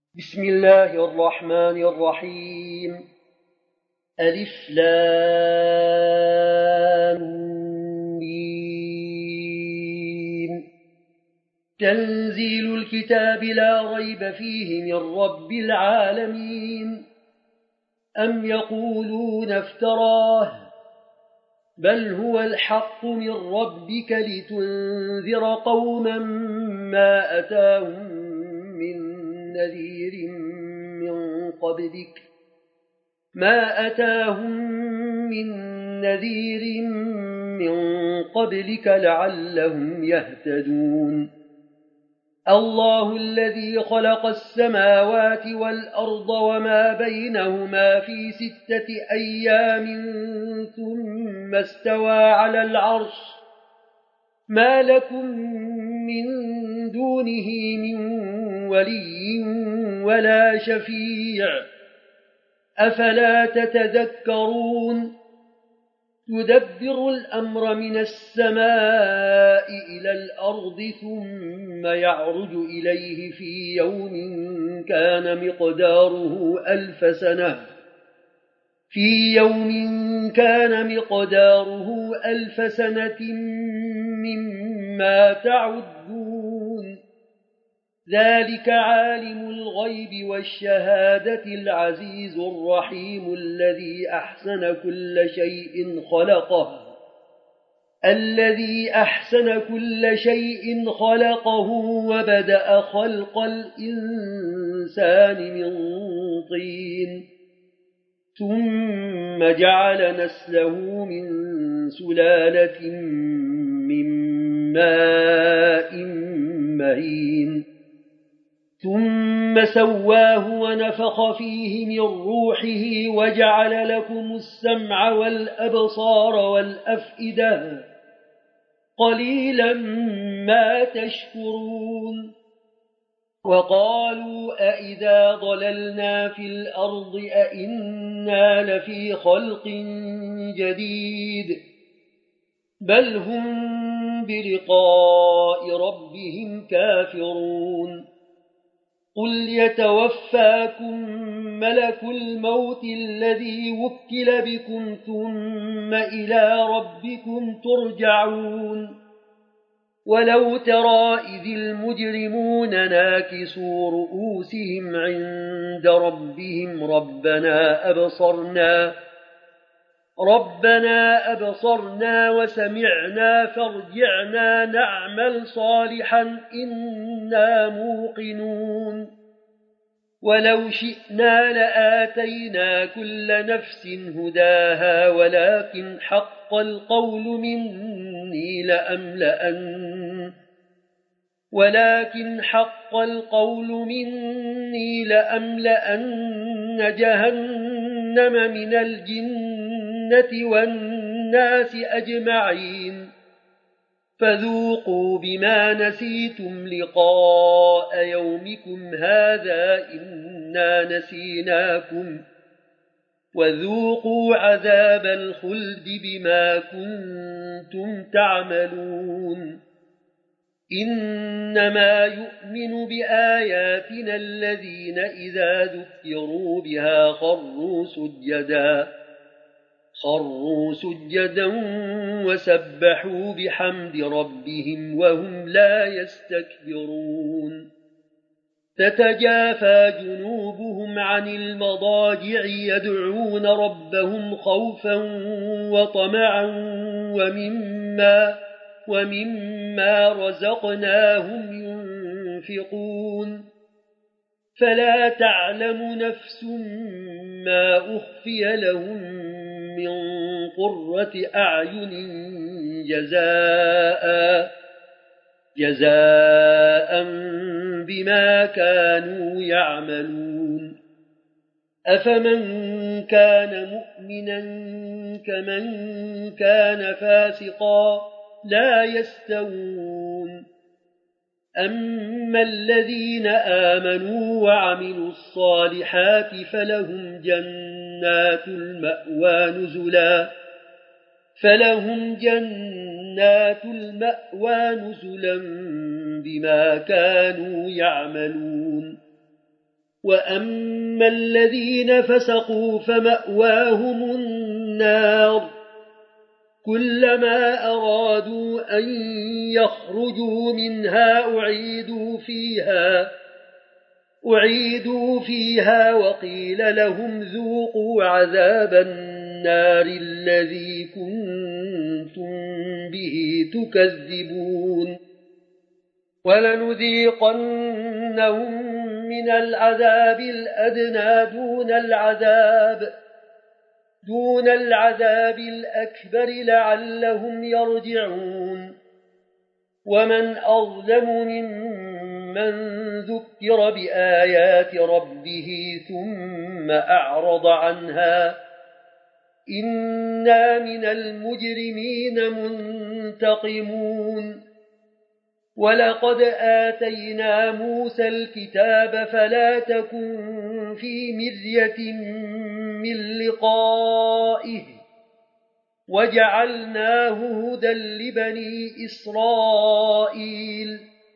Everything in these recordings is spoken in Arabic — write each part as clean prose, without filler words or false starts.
بسم الله الرحمن الرحيم. ألف لام ميم. تنزيل الكتاب لا ريب فيه من رب العالمين. أم يقولون افتراه بل هو الحق من ربك لتنذر قوما ما أتاهم من نذير من قبلك لعلهم يهتدون. الله الذي خلق السماوات والأرض وما بينهما في 6 أيام ثم استوى على العرش ما لكم من دونه من ولي ولا شفيع أفلا تتذكرون. يدبر الأمر من السماء إلى الأرض ثم يعرج إليه في يوم كان مقداره ألف سنة مما تعدون. ذلك عالم الغيب والشهادة العزيز الرحيم الذي أحسن كل شيء خلقه وبدأ خلق الإنسان من طين ثم جعل نسله من سلالة من ماء مهين ثم سواه ونفخ فيه من روحه وجعل لكم السمع والأبصار والأفئدة قليلا ما تشكرون. وقالوا أئذا ضللنا في الأرض أئنا لفي خلق جديد بل هم بلقاء ربهم كافرون. قل يتوفاكم ملك الموت الذي وكل بكم ثم إلى ربكم ترجعون. ولو ترى إذ المجرمون ناكسوا رؤوسهم عند ربهم ربنا أبصرنا وسمعنا فارجعنا نعمل صالحا إنا موقنون. ولو شئنا لآتينا كل نفس هداها ولكن حق القول مني لأملأن جهنم من الجنة والناس أجمعين. فذوقوا بما نسيتم لقاء يومكم هذا إنا نسيناكم وذوقوا عذاب الخلد بما كنتم تعملون. إنما يؤمن بآياتنا الذين إذا ذكروا بها خروا سجدا وسبحوا بحمد ربهم وهم لا يستكبرون. تتجافى جنوبهم عن المضاجع يدعون ربهم خوفا وطمعا ومما رزقناهم ينفقون. فلا تعلم نفس ما أخفي لهم من قرة أعين جزاء بما كانوا يعملون. أفمن كان مؤمنا كمن كان فاسقا لا يستوون. أما الذين آمنوا وعملوا الصالحات فلهم جنات المأوى نزلا بما كانوا يعملون. وأما الذين فسقوا فمأواهم النار كلما أرادوا أن يخرجوا منها أعيدوا فيها وقيل لهم ذوقوا عذاب النار الذي كنتم به تكذبون ولنذيقنهم من العذاب الأدنى دون العذاب الأكبر لعلهم يرجعون ومن أظلم ممن ذكر بآيات ربه ثم أعرض عنها إنا من المجرمين منتقمون ولقد آتينا موسى الكتاب فلا تكن في مرية من لقائه وجعلناه هدى لبني إسرائيل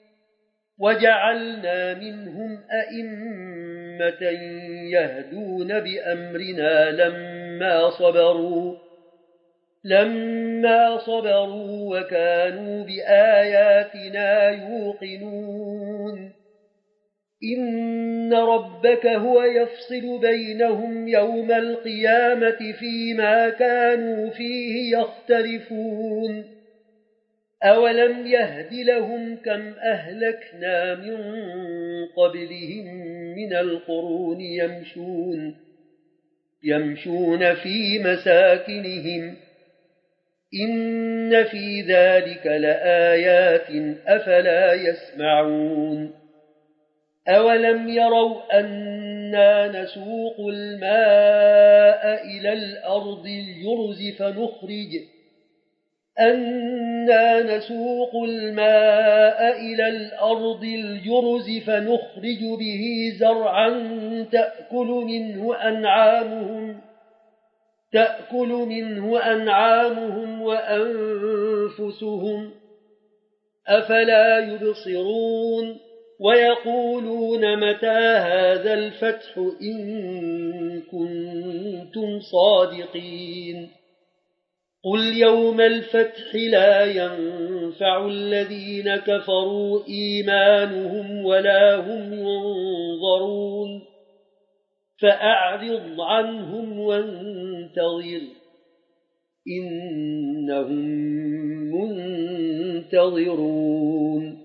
وجعلنا منهم أئمة يهدون بأمرنا لما صبروا وكانوا بآياتنا يوقنون إن ربك هو يفصل بينهم يوم القيامة فيما كانوا فيه يختلفون أولم يهد لهم كم أهلكنا من قبلهم من القرون يمشون في مساكنهم إن في ذلك لآيات أفلا يسمعون أولم يروا أنا نسوق الماء إلى الأرض الجرز فنخرج به زرعا تأكل منه أنعامهم وأنفسهم أفلا يبصرون ويقولون متى هذا الفتح إن كنتم صادقين قل يوم الفتح لا ينفع الذين كفروا إيمانهم ولا هم ينظرون فأعرض عنهم وانتظر إنهم منتظرون